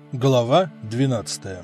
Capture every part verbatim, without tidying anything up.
Глава двенадцатая.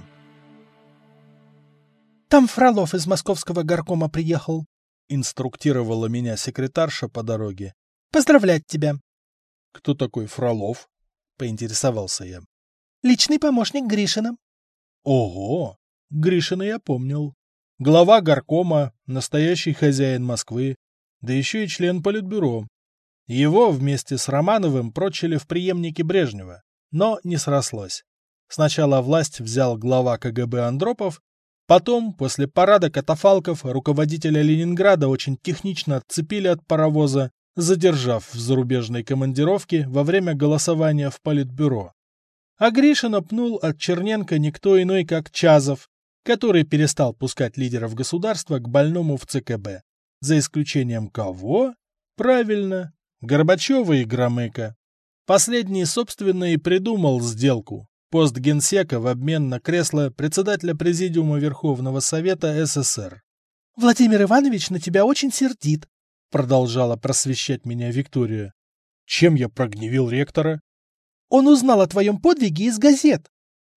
«Там Фролов из московского горкома приехал», — инструктировала меня секретарша по дороге. «Поздравлять тебя». «Кто такой Фролов?» — поинтересовался я. «Личный помощник Гришина». «Ого! Гришина я помнил. Глава горкома, настоящий хозяин Москвы, да еще и член политбюро. Его вместе с Романовым прочили в преемнике Брежнева, но не срослось. Сначала власть взял глава ка гэ бэ Андропов, потом, после парада катафалков, руководителя Ленинграда очень технично отцепили от паровоза, задержав в зарубежной командировке во время голосования в Политбюро. А Гришина пнул от Черненко никто иной, как Чазов, который перестал пускать лидеров государства к больному в цэ ка бэ. За исключением кого? Правильно, Горбачева и Громыка. Последний, собственно, и придумал сделку. Пост генсека в обмен на кресло председателя Президиума Верховного Совета эс эс эр. «Владимир Иванович на тебя очень сердит», — продолжала просвещать меня Виктория. «Чем я прогневил ректора?» «Он узнал о твоем подвиге из газет».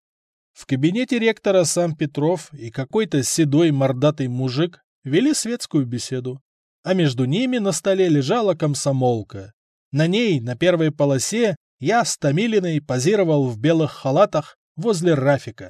В кабинете ректора сам Петров и какой-то седой мордатый мужик вели светскую беседу, а между ними на столе лежала комсомолка. На ней, на первой полосе, я с Томилиной позировал в белых халатах возле Рафика.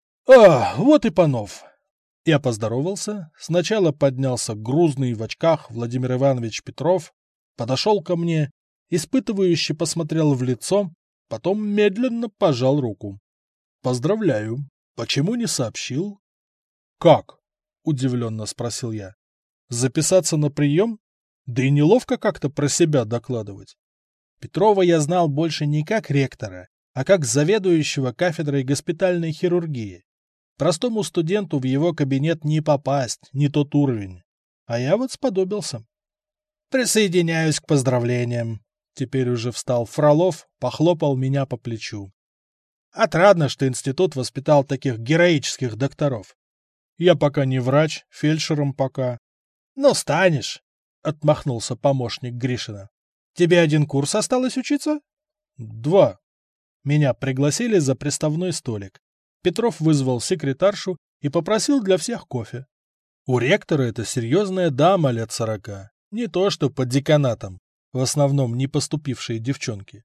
«А, вот и Панов!» Я поздоровался, сначала поднялся грузный в очках Владимир Иванович Петров, подошел ко мне, испытывающе посмотрел в лицо, потом медленно пожал руку. «Поздравляю. Почему не сообщил?» «Как?» — удивленно спросил я. «Записаться на прием? Да и неловко как-то про себя докладывать». Петрова я знал больше не как ректора, а как заведующего кафедрой госпитальной хирургии. Простому студенту в его кабинет не попасть, не тот уровень. А я вот сподобился. «Присоединяюсь к поздравлениям». Теперь уже встал Фролов, похлопал меня по плечу. «Отрадно, что институт воспитал таких героических докторов. Я пока не врач, фельдшером пока». «Ну, станешь», — отмахнулся помощник Гришина. «Тебе один курс осталось учиться?» «Два». Меня пригласили за приставной столик. Петров вызвал секретаршу и попросил для всех кофе. У ректора это серьезная дама лет сорока, не то что под деканатом, в основном не поступившие девчонки.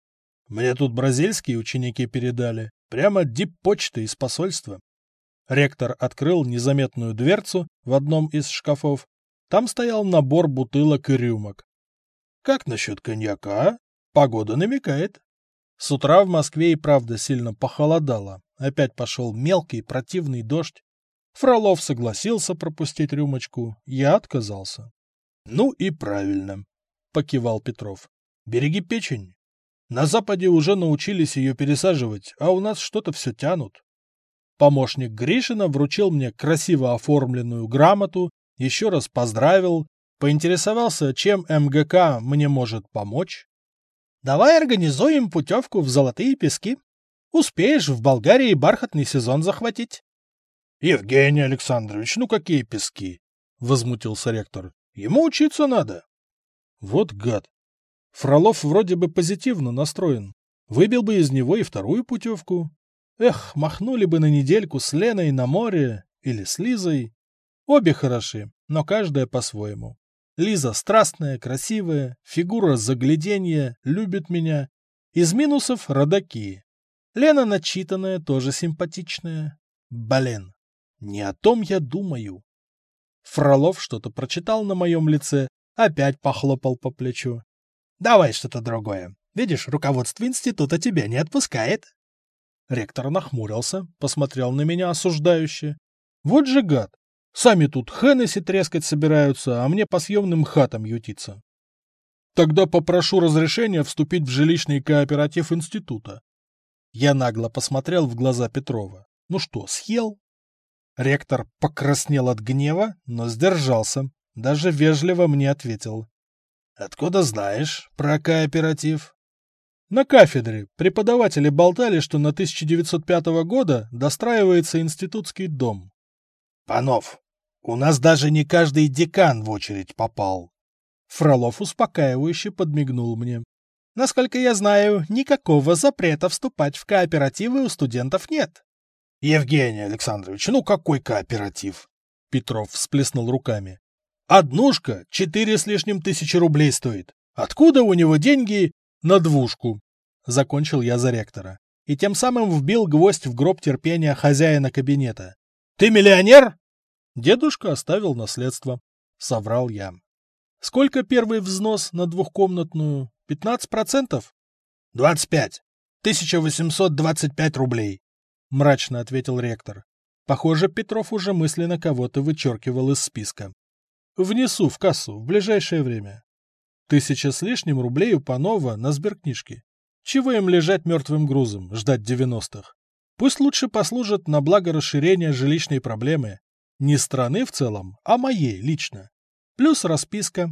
Мне тут бразильские ученики передали, прямо диппочты из посольства. Ректор открыл незаметную дверцу в одном из шкафов. Там стоял набор бутылок и рюмок. «Как насчет коньяка? Погода намекает». С утра в Москве и правда сильно похолодало. Опять пошел мелкий противный дождь. Фролов согласился пропустить рюмочку, я отказался. «Ну и правильно», — покивал Петров. «Береги печень. На Западе уже научились ее пересаживать, а у нас что-то все тянут». Помощник Гришина вручил мне красиво оформленную грамоту, еще раз поздравил, поинтересовался, чем эм гэ ка мне может помочь. «Давай организуем путевку в Золотые Пески. Успеешь в Болгарии бархатный сезон захватить». «Евгений Александрович, ну какие пески?» — возмутился ректор. «Ему учиться надо». Вот гад. Фролов вроде бы позитивно настроен. Выбил бы из него и вторую путевку. Эх, махнули бы на недельку с Леной на море или с Лизой. Обе хороши, но каждая по-своему. Лиза страстная, красивая, фигура загляденья, любит меня. Из минусов — родаки. Лена начитанная, тоже симпатичная. Блин, не о том я думаю. Фролов что-то прочитал на моем лице, опять похлопал по плечу. «Давай что-то другое. Видишь, руководство института тебя не отпускает». Ректор нахмурился, посмотрел на меня осуждающе. «Вот же гад! Сами тут Хеннесси трескать собираются, а мне по съемным хатам ютиться. Тогда попрошу разрешения вступить в жилищный кооператив института». Я нагло посмотрел в глаза Петрова. «Ну что, съел?» Ректор покраснел от гнева, но сдержался, даже вежливо мне ответил. «Откуда знаешь про кооператив?» На кафедре преподаватели болтали, что на тысяча девятьсот пятого года достраивается институтский дом. «Панов, у нас даже не каждый декан в очередь попал». Фролов успокаивающе подмигнул мне. Насколько я знаю, никакого запрета вступать в кооперативы у студентов нет. Евгений Александрович, ну какой кооператив? Петров всплеснул руками. Однушка четыре с лишним тысячи рублей стоит. Откуда у него деньги на двушку? Закончил я за ректора. И тем самым вбил гвоздь в гроб терпения хозяина кабинета. Ты миллионер? Дедушка оставил наследство. Соврал я. Сколько первый взнос на двухкомнатную? Пятнадцать процентов? Двадцать пять. Тысяча восемьсот двадцать пять рублей. Мрачно ответил ректор. Похоже, Петров уже мысленно кого-то вычеркивал из списка. Внесу в кассу в ближайшее время. Тысяча с лишним рублей у Панова на сберкнижке. Чего им лежать мертвым грузом, ждать девяностых? Пусть лучше послужат на благо расширения жилищной проблемы. Не страны в целом, а моей лично. Плюс расписка.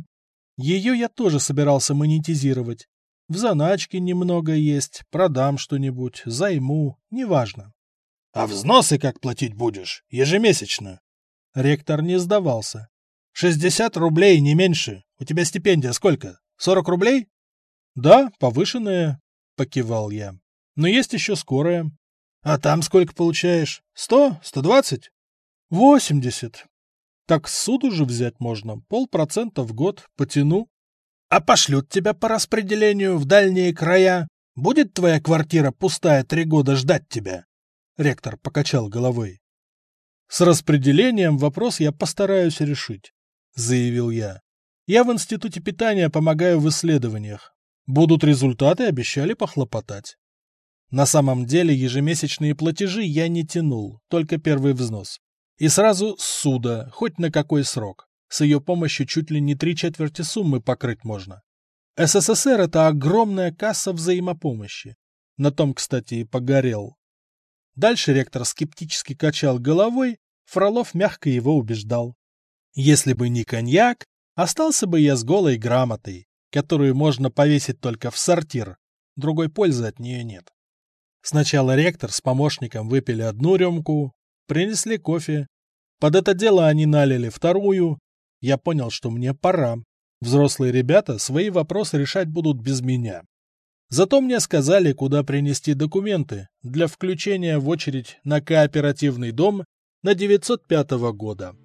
Ее я тоже собирался монетизировать. В заначке немного есть, продам что-нибудь, займу, неважно. — А взносы как платить будешь? Ежемесячно? Ректор не сдавался. — Шестьдесят рублей, не меньше. У тебя стипендия сколько? Сорок рублей? — Да, повышенная, — покивал я. — Но есть еще скорая. — А там сколько получаешь? Сто? Сто двадцать? — Восемьдесят. Так с суду же взять можно, полпроцента в год, потяну. А пошлют тебя по распределению в дальние края. Будет твоя квартира пустая три года ждать тебя? Ректор покачал головой. С распределением вопрос я постараюсь решить, заявил я. Я в институте питания помогаю в исследованиях. Будут результаты, обещали похлопотать. На самом деле ежемесячные платежи я не тянул, только первый взнос. И сразу с суда, хоть на какой срок. С ее помощью чуть ли не три четверти суммы покрыть можно. СССР — это огромная касса взаимопомощи. На том, кстати, и погорел. Дальше ректор скептически качал головой, Фролов мягко его убеждал. Если бы не коньяк, остался бы я с голой грамотой, которую можно повесить только в сортир. Другой пользы от нее нет. Сначала ректор с помощником выпили одну рюмку, принесли кофе. Под это дело они налили вторую. Я понял, что мне пора. Взрослые ребята свои вопросы решать будут без меня. Зато мне сказали, куда принести документы для включения в очередь на кооперативный дом на девятьсот пятого года.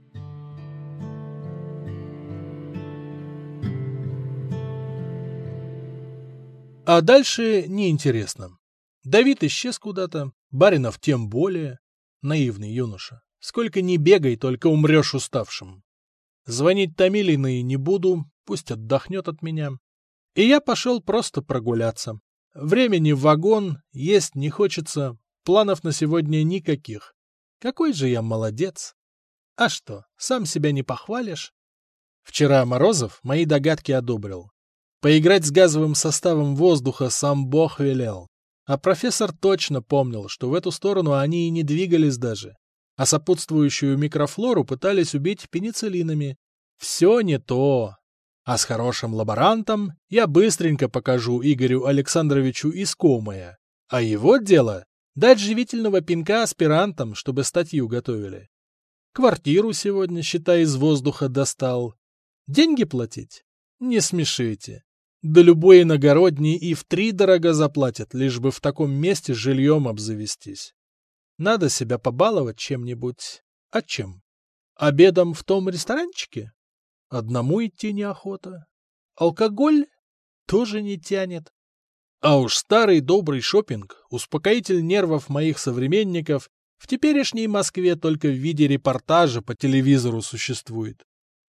А дальше неинтересно. Давид исчез куда-то, Баринов тем более. Наивный юноша. Сколько ни бегай, только умрешь уставшим. Звонить Томилиной не буду, пусть отдохнет от меня. И я пошел просто прогуляться. Времени в вагон, есть не хочется, планов на сегодня никаких. Какой же я молодец. А что, сам себя не похвалишь? Вчера Морозов мои догадки одобрил. Поиграть с газовым составом воздуха сам Бог велел. А профессор точно помнил, что в эту сторону они и не двигались даже. А сопутствующую микрофлору пытались убить пенициллинами. Все не то. А с хорошим лаборантом я быстренько покажу Игорю Александровичу искомое. А его дело — дать живительного пинка аспирантам, чтобы статью готовили. Квартиру сегодня, считай, из воздуха достал. Деньги платить? Не смешите. Да любой иногородний и втридорого заплатят, лишь бы в таком месте жильем обзавестись. Надо себя побаловать чем-нибудь. А чем? Обедом в том ресторанчике? Одному идти неохота. Алкоголь тоже не тянет. А уж старый добрый шопинг, успокоитель нервов моих современников, в теперешней Москве только в виде репортажа по телевизору существует.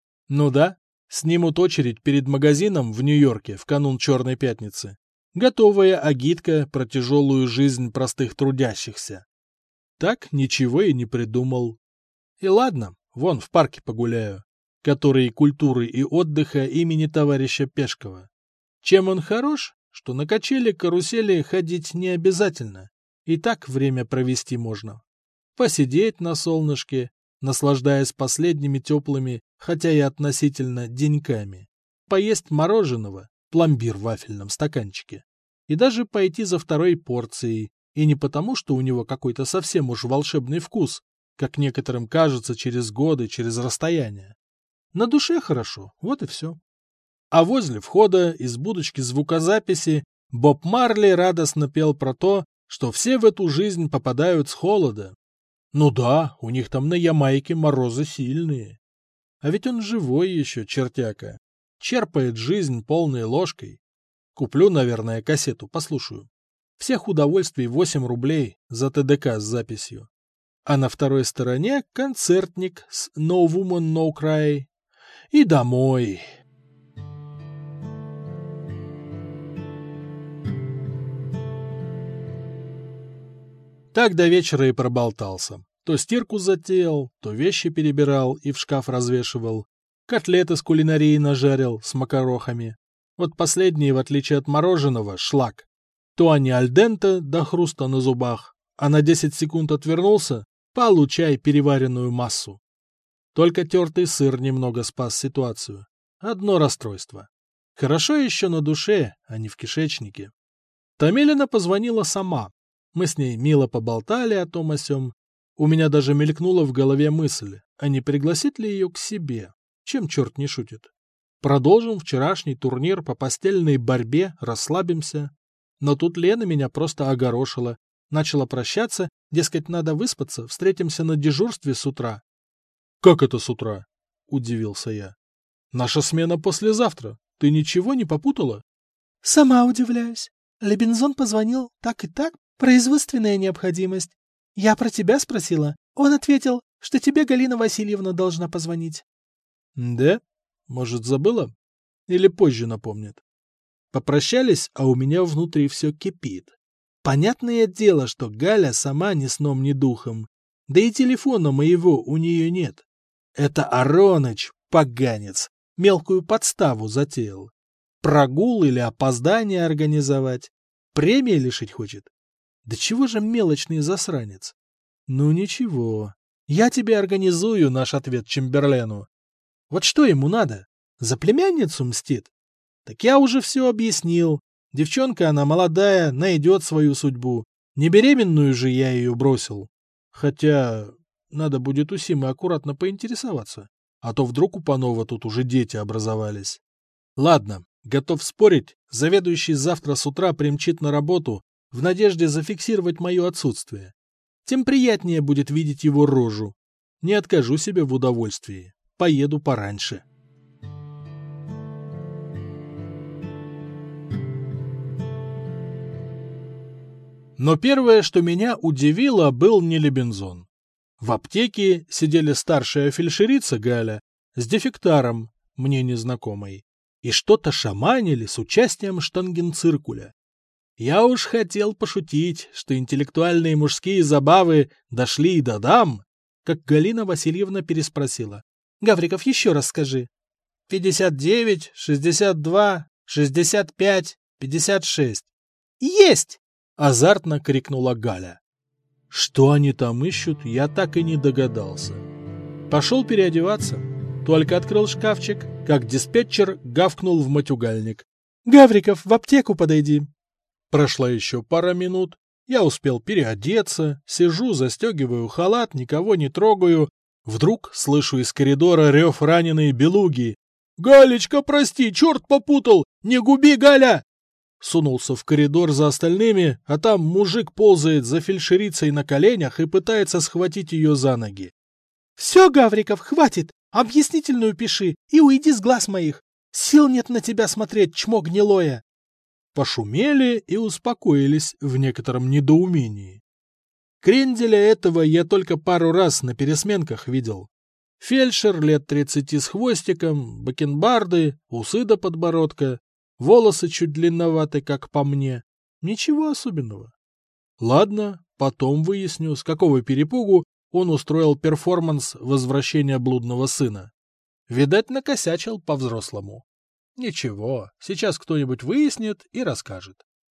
Ну да, снимут очередь перед магазином в Нью-Йорке в канун Черной Пятницы. Готовая агитка про тяжелую жизнь простых трудящихся. Так ничего и не придумал. И ладно, вон в парке погуляю, который культуры и отдыха имени товарища Пешкова. Чем он хорош, что на качели-карусели ходить не обязательно, и так время провести можно. Посидеть на солнышке, наслаждаясь последними теплыми, хотя и относительно, деньками. Поесть мороженого, пломбир в вафельном стаканчике. И даже пойти за второй порцией, и не потому, что у него какой-то совсем уж волшебный вкус, как некоторым кажется через годы, через расстояние. На душе хорошо, вот и все. А возле входа из будочки звукозаписи Боб Марли радостно пел про то, что все в эту жизнь попадают с холода. Ну да, у них там на Ямайке морозы сильные. А ведь он живой еще, чертяка. Черпает жизнь полной ложкой. Куплю, наверное, кассету, послушаю. Всех удовольствий восемь рублей за ТДК с записью. А на второй стороне концертник с No Woman No Cry. И домой. Так до вечера и проболтался. То стирку затеял, то вещи перебирал и в шкаф развешивал. Котлеты с кулинарией нажарил с макарохами. Вот последние, в отличие от мороженого, шлак. То они аль денте до хруста на зубах, а на десять секунд отвернулся, получай переваренную массу. Только тертый сыр немного спас ситуацию. Одно расстройство. Хорошо еще на душе, а не в кишечнике. Томилина позвонила сама. Мы с ней мило поболтали о том о сём. У меня даже мелькнула в голове мысль, а не пригласить ли ее к себе? Чем черт не шутит? Продолжим вчерашний турнир по постельной борьбе, расслабимся. Но тут Лена меня просто огорошила. Начала прощаться, дескать, надо выспаться, встретимся на дежурстве с утра. — Как это с утра? — удивился я. — Наша смена послезавтра. Ты ничего не попутала? — Сама удивляюсь. Лебензон позвонил так и так, производственная необходимость. Я про тебя спросила. Он ответил, что тебе Галина Васильевна должна позвонить. — Да? Может, забыла? Или позже напомнит? Попрощались, а у меня внутри все кипит. Понятное дело, что Галя сама ни сном, ни духом. Да и телефона моего у нее нет. Это Ароныч, поганец, мелкую подставу затеял. Прогул или опоздание организовать. Премии лишить хочет. Да чего же мелочный засранец? Ну ничего, я тебе организую наш ответ Чемберлену. Вот что ему надо? За племянницу мстит? Так я уже все объяснил. Девчонка она молодая, найдет свою судьбу. Не беременную же я ее бросил. Хотя надо будет у Симы аккуратно поинтересоваться. А то вдруг у Панова тут уже дети образовались. Ладно, готов спорить, заведующий завтра с утра примчит на работу в надежде зафиксировать мое отсутствие. Тем приятнее будет видеть его рожу. Не откажу себе в удовольствии. Поеду пораньше. Но первое, что меня удивило, был не Лебензон. В аптеке сидели старшая фельдшерица Галя с дефектаром, мне незнакомой, и что-то шаманили с участием штангенциркуля. Я уж хотел пошутить, что интеллектуальные мужские забавы дошли и до дам, как Галина Васильевна переспросила. — Гавриков, еще раз скажи. — пятьдесят девять, шестьдесят два, шестьдесят пять, пятьдесят шесть. — Есть! — азартно крикнула Галя. Что они там ищут, я так и не догадался. Пошел переодеваться. Только открыл шкафчик, как диспетчер гавкнул в матюгальник. — Гавриков, в аптеку подойди. Прошла еще пара минут. Я успел переодеться, сижу, застегиваю халат, никого не трогаю. Вдруг слышу из коридора рев раненой белуги. «Галечка, прости, черт попутал! Не губи, Галя!» Сунулся в коридор за остальными, а там мужик ползает за фельдшерицей на коленях и пытается схватить ее за ноги. — Все, Гавриков, хватит! Объяснительную пиши и уйди с глаз моих! Сил нет на тебя смотреть, чмо гнилое! Пошумели и успокоились в некотором недоумении. Кренделя этого я только пару раз на пересменках видел. Фельдшер лет тридцати с хвостиком, бакенбарды, усы до подбородка, волосы чуть длинноваты, как по мне. Ничего особенного. Ладно, потом выясню, с какого перепугу он устроил перформанс возвращения блудного сына. Видать, накосячил по-взрослому. Ничего, сейчас кто-нибудь выяснит и расскажет.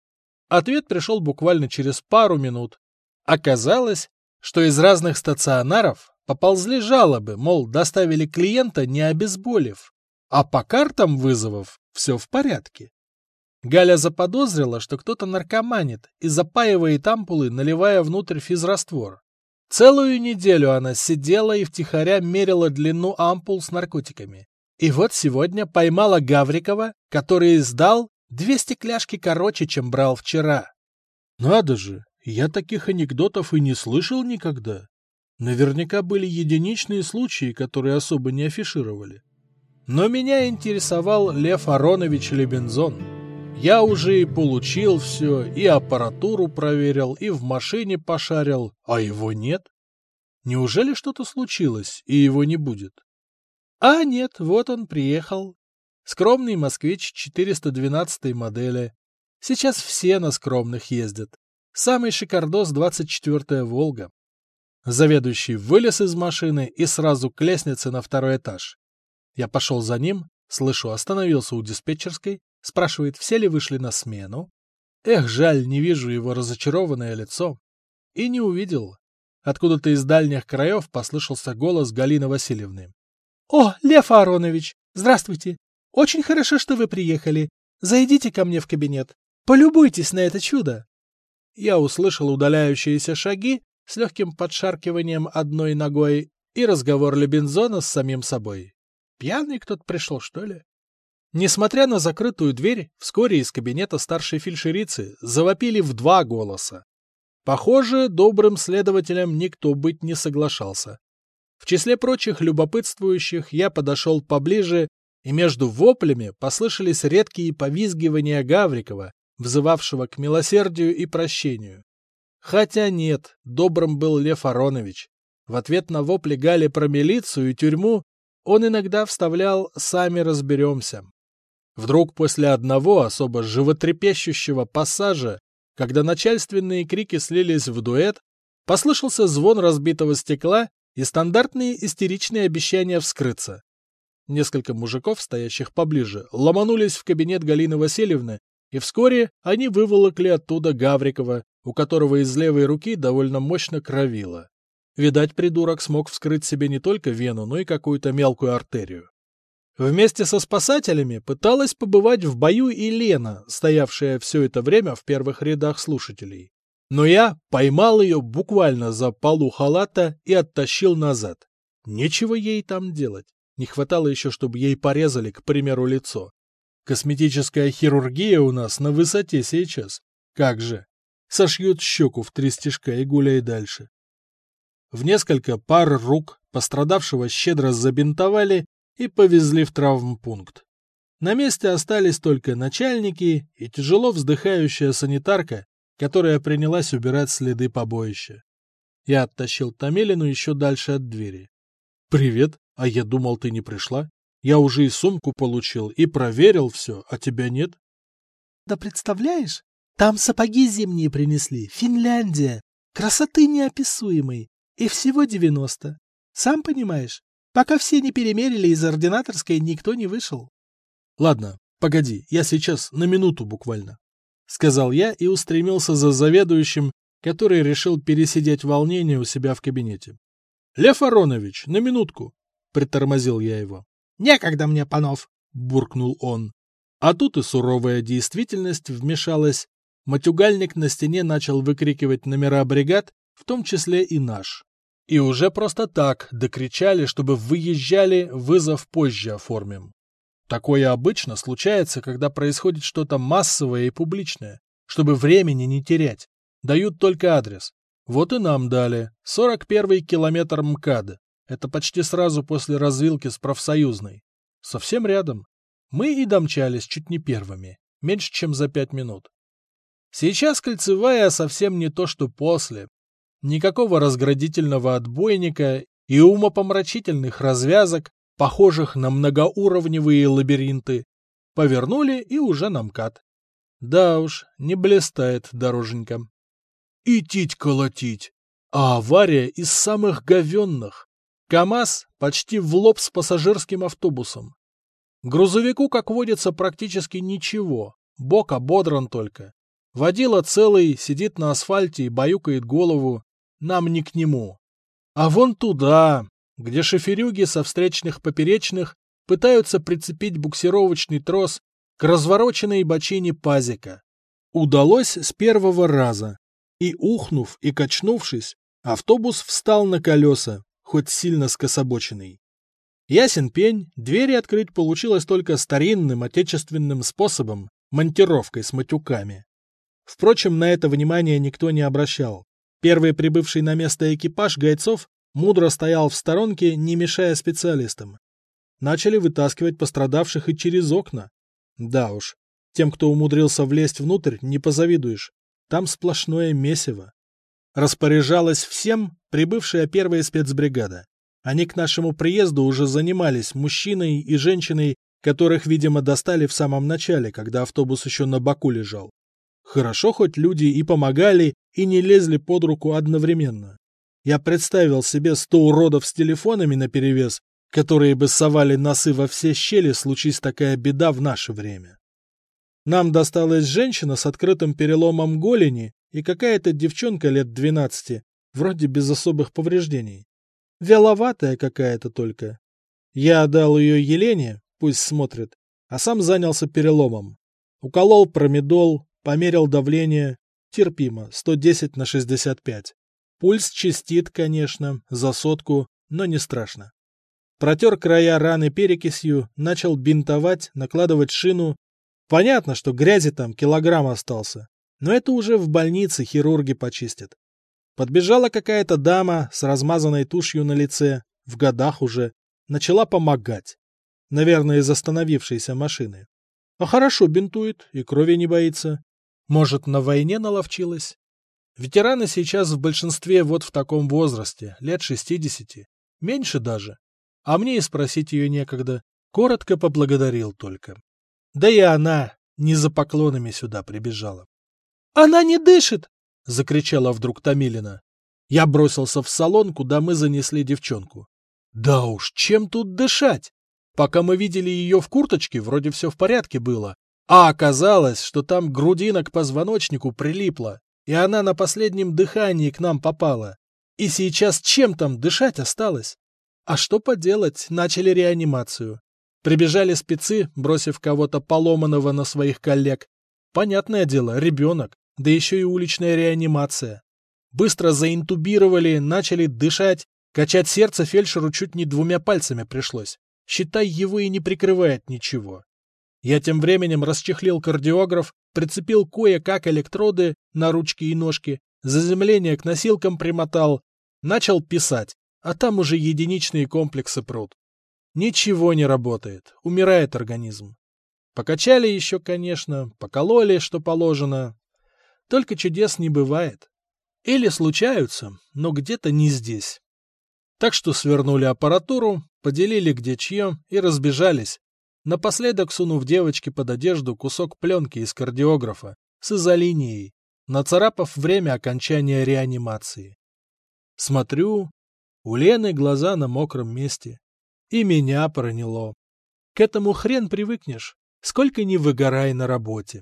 Ответ пришел буквально через пару минут. Оказалось, что из разных стационаров поползли жалобы, мол, доставили клиента, не обезболив, а по картам вызовов все в порядке. Галя заподозрила, что кто-то наркоманит и запаивает ампулы, наливая внутрь физраствор. Целую неделю она сидела и втихаря мерила длину ампул с наркотиками. И вот сегодня поймала Гаврикова, который сдал Две стекляшки короче, чем брал вчера. Надо же, я таких анекдотов и не слышал никогда. Наверняка были единичные случаи, которые особо не афишировали. Но меня интересовал Лев Аронович Лебензон. Я уже и получил все, и аппаратуру проверил, и в машине пошарил, а его нет. Неужели что-то случилось, и его не будет? А нет, вот он приехал. Скромный москвич четыреста двенадцатой модели. Сейчас все на скромных ездят. Самый шикардос двадцать четвёртая «Волга». Заведующий вылез из машины и сразу к лестнице на второй этаж. Я пошел за ним, слышу, остановился у диспетчерской, спрашивает, все ли вышли на смену. Эх, жаль, не вижу его разочарованное лицо. И не увидел. Откуда-то из дальних краев послышался голос Галины Васильевны. — О, Лев Аронович, здравствуйте! Очень хорошо, что вы приехали. Зайдите ко мне в кабинет. Полюбуйтесь на это чудо. Я услышал удаляющиеся шаги с легким подшаркиванием одной ногой и разговор Лебензона с самим собой. Пьяный кто-то пришел, что ли? Несмотря на закрытую дверь, вскоре из кабинета старшей фельдшерицы завопили в два голоса. Похоже, добрым следователем никто быть не соглашался. В числе прочих любопытствующих я подошел поближе, и между воплями послышались редкие повизгивания Гаврикова, взывавшего к милосердию и прощению. Хотя нет, добрым был Лев Аронович. В ответ на вопли Гали про милицию и тюрьму он иногда вставлял «сами разберемся». Вдруг после одного особо животрепещущего пассажа, когда начальственные крики слились в дуэт, послышался звон разбитого стекла и стандартные истеричные обещания вскрыться. Несколько мужиков, стоящих поближе, ломанулись в кабинет Галины Васильевны, и вскоре они выволокли оттуда Гаврикова, у которого из левой руки довольно мощно кровило. Видать, придурок смог вскрыть себе не только вену, но и какую-то мелкую артерию. Вместе со спасателями пыталась побывать в бою и Лена, стоявшая все это время в первых рядах слушателей. Но я поймал ее буквально за полу халата и оттащил назад. Нечего ей там делать. Не хватало еще, чтобы ей порезали, к примеру, лицо. Косметическая хирургия у нас на высоте сейчас. Как же. Сошьют щеку в три стежка и гуляй дальше. В несколько пар рук пострадавшего щедро забинтовали и повезли в травмпункт. На месте остались только начальники и тяжело вздыхающая санитарка, которая принялась убирать следы побоища. Я оттащил Томилину еще дальше от двери. «Привет, а я думал, ты не пришла. Я уже и сумку получил, и проверил все, а тебя нет». «Да представляешь, там сапоги зимние принесли, Финляндия, красоты неописуемой, и всего девяносто. Сам понимаешь, пока все не перемерили из ординаторской, никто не вышел». «Ладно, погоди, я сейчас на минуту буквально», — сказал я и устремился за заведующим, который решил пересидеть волнение у себя в кабинете. «Лев Аронович, на минутку!» — притормозил я его. «Некогда мне, панов!» — буркнул он. А тут и суровая действительность вмешалась. Матюгальник на стене начал выкрикивать номера бригад, в том числе и наш. И уже просто так докричали, чтобы выезжали, вызов позже оформим. Такое обычно случается, когда происходит что-то массовое и публичное, чтобы времени не терять. Дают только адрес. Вот и нам дали. сорок первый километр МКАДа. Это почти сразу после развилки с профсоюзной. Совсем рядом. Мы и домчались чуть не первыми. Меньше, чем за пять минут. Сейчас кольцевая совсем не то, что после. Никакого разградительного отбойника и умопомрачительных развязок, похожих на многоуровневые лабиринты. Повернули и уже на МКАД. Да уж, не блистает дороженька. И тить колотить. А авария из самых говенных. КамАЗ почти в лоб с пассажирским автобусом. Грузовику, как водится, практически ничего. Бок ободран только. Водила целый, сидит на асфальте и баюкает голову. Нам не к нему. А вон туда, где шоферюги со встречных поперечных пытаются прицепить буксировочный трос к развороченной бочине пазика. Удалось с первого раза. И, ухнув и качнувшись, автобус встал на колеса, хоть сильно скособоченный. Ясен пень, двери открыть получилось только старинным отечественным способом, монтировкой с матюками. Впрочем, на это внимание никто не обращал. Первый прибывший на место экипаж Гайцов мудро стоял в сторонке, не мешая специалистам. Начали вытаскивать пострадавших и через окна. Да уж, тем, кто умудрился влезть внутрь, не позавидуешь. Там сплошное месиво. Распоряжалась всем прибывшая первая спецбригада. Они к нашему приезду уже занимались мужчиной и женщиной, которых, видимо, достали в самом начале, когда автобус еще на боку лежал. Хорошо, хоть люди и помогали, и не лезли под руку одновременно. Я представил себе сто уродов с телефонами наперевес, которые бы совали носы во все щели, случись такая беда в наше время. Нам досталась женщина с открытым переломом голени и какая-то девчонка лет двенадцати, вроде без особых повреждений. Вяловатая какая-то только. Я отдал ее Елене, пусть смотрит, а сам занялся переломом. Уколол промедол, померил давление, терпимо, сто десять на шестьдесят пять. Пульс частит, конечно, за сотку, но не страшно. Протер края раны перекисью, начал бинтовать, накладывать шину. Понятно, что грязи там килограмм остался, но это уже в больнице хирурги почистят. Подбежала какая-то дама с размазанной тушью на лице, в годах уже, начала помогать. Наверное, из остановившейся машины. А хорошо бинтует и крови не боится. Может, на войне наловчилась? Ветераны сейчас в большинстве вот в таком возрасте, лет шестидесяти, меньше даже. А мне и спросить ее некогда, коротко поблагодарил только. Да и она не за поклонами сюда прибежала. — Она не дышит! — закричала вдруг Томилина. Я бросился в салон, куда мы занесли девчонку. Да уж, чем тут дышать? Пока мы видели ее в курточке, вроде все в порядке было. А оказалось, что там грудина к позвоночнику прилипла, и она на последнем дыхании к нам попала. И сейчас чем там дышать осталось? А что поделать, начали реанимацию. Прибежали спецы, бросив кого-то поломанного на своих коллег. Понятное дело, ребенок, да еще и уличная реанимация. Быстро заинтубировали, начали дышать. Качать сердце фельдшеру чуть не двумя пальцами пришлось. Считай, его и не прикрывает ничего. Я тем временем расчехлил кардиограф, прицепил кое-как электроды на ручки и ножки, заземление к носилкам примотал, начал писать, а там уже единичные комплексы прут. Ничего не работает, умирает организм. Покачали еще, конечно, покололи, что положено. Только чудес не бывает. Или случаются, но где-то не здесь. Так что свернули аппаратуру, поделили где чье и разбежались, напоследок сунув девочке под одежду кусок пленки из кардиографа с изолинией, нацарапав время окончания реанимации. Смотрю, у Лены глаза на мокром месте. И меня проняло. К этому хрен привыкнешь, сколько ни выгорай на работе.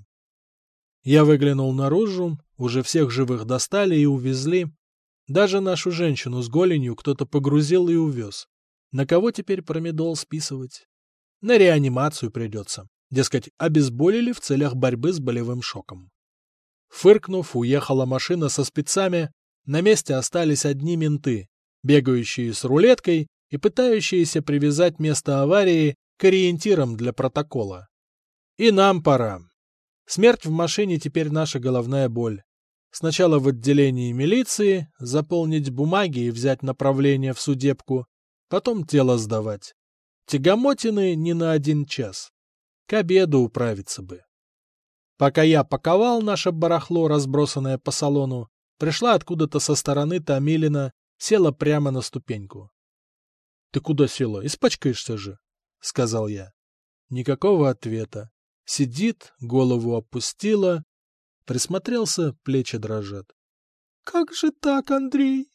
Я выглянул наружу, уже всех живых достали и увезли. Даже нашу женщину с голенью кто-то погрузил и увез. На кого теперь промедол списывать? На реанимацию придется. Дескать, обезболили в целях борьбы с болевым шоком. Фыркнув, уехала машина со спецами. На месте остались одни менты, бегающие с рулеткой и пытающиеся привязать место аварии к ориентирам для протокола. И нам пора. Смерть в машине теперь наша головная боль. Сначала в отделении милиции, заполнить бумаги и взять направление в судебку, потом тело сдавать. Тягомотины не на один час. К обеду управиться бы. Пока я паковал наше барахло, разбросанное по салону, пришла откуда-то со стороны Томилина, села прямо на ступеньку. — Ты куда села? Испачкаешься же, — сказал я. Никакого ответа. Сидит, голову опустила. Присмотрелся, плечи дрожат. — Как же так, Андрей?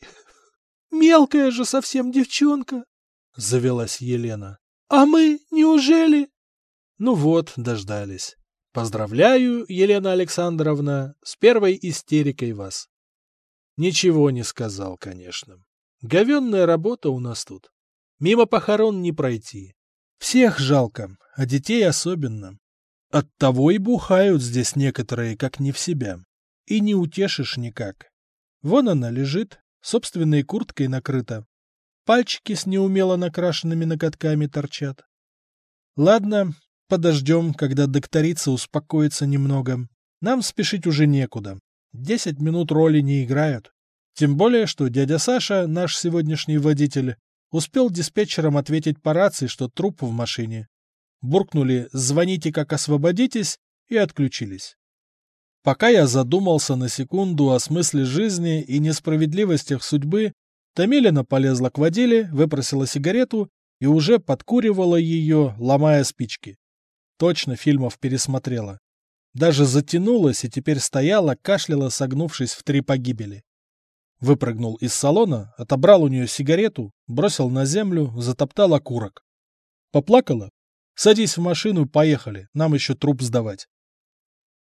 Мелкая же совсем девчонка, — завелась Елена. — А мы, неужели? Ну вот, дождались. Поздравляю, Елена Александровна, с первой истерикой вас. Ничего не сказал, конечно. Говенная работа у нас тут. Мимо похорон не пройти. Всех жалко, а детей особенно. Оттого и бухают здесь некоторые, как не в себя. И не утешишь никак. Вон она лежит, собственной курткой накрыта. Пальчики с неумело накрашенными ноготками торчат. Ладно, подождем, когда докторица успокоится немного. Нам спешить уже некуда. Десять минут роли не играют. Тем более, что дядя Саша, наш сегодняшний водитель, успел диспетчерам ответить по рации, что труп в машине. Буркнули «звоните, как освободитесь» и отключились. Пока я задумался на секунду о смысле жизни и несправедливостях судьбы, Томилина полезла к водиле, выпросила сигарету и уже подкуривала ее, ломая спички. Точно фильмов пересмотрела. Даже затянулась и теперь стояла, кашляла, согнувшись в три погибели. Выпрыгнул из салона, отобрал у нее сигарету, бросил на землю, затоптал окурок. Поплакала? Садись в машину, поехали, нам еще труп сдавать.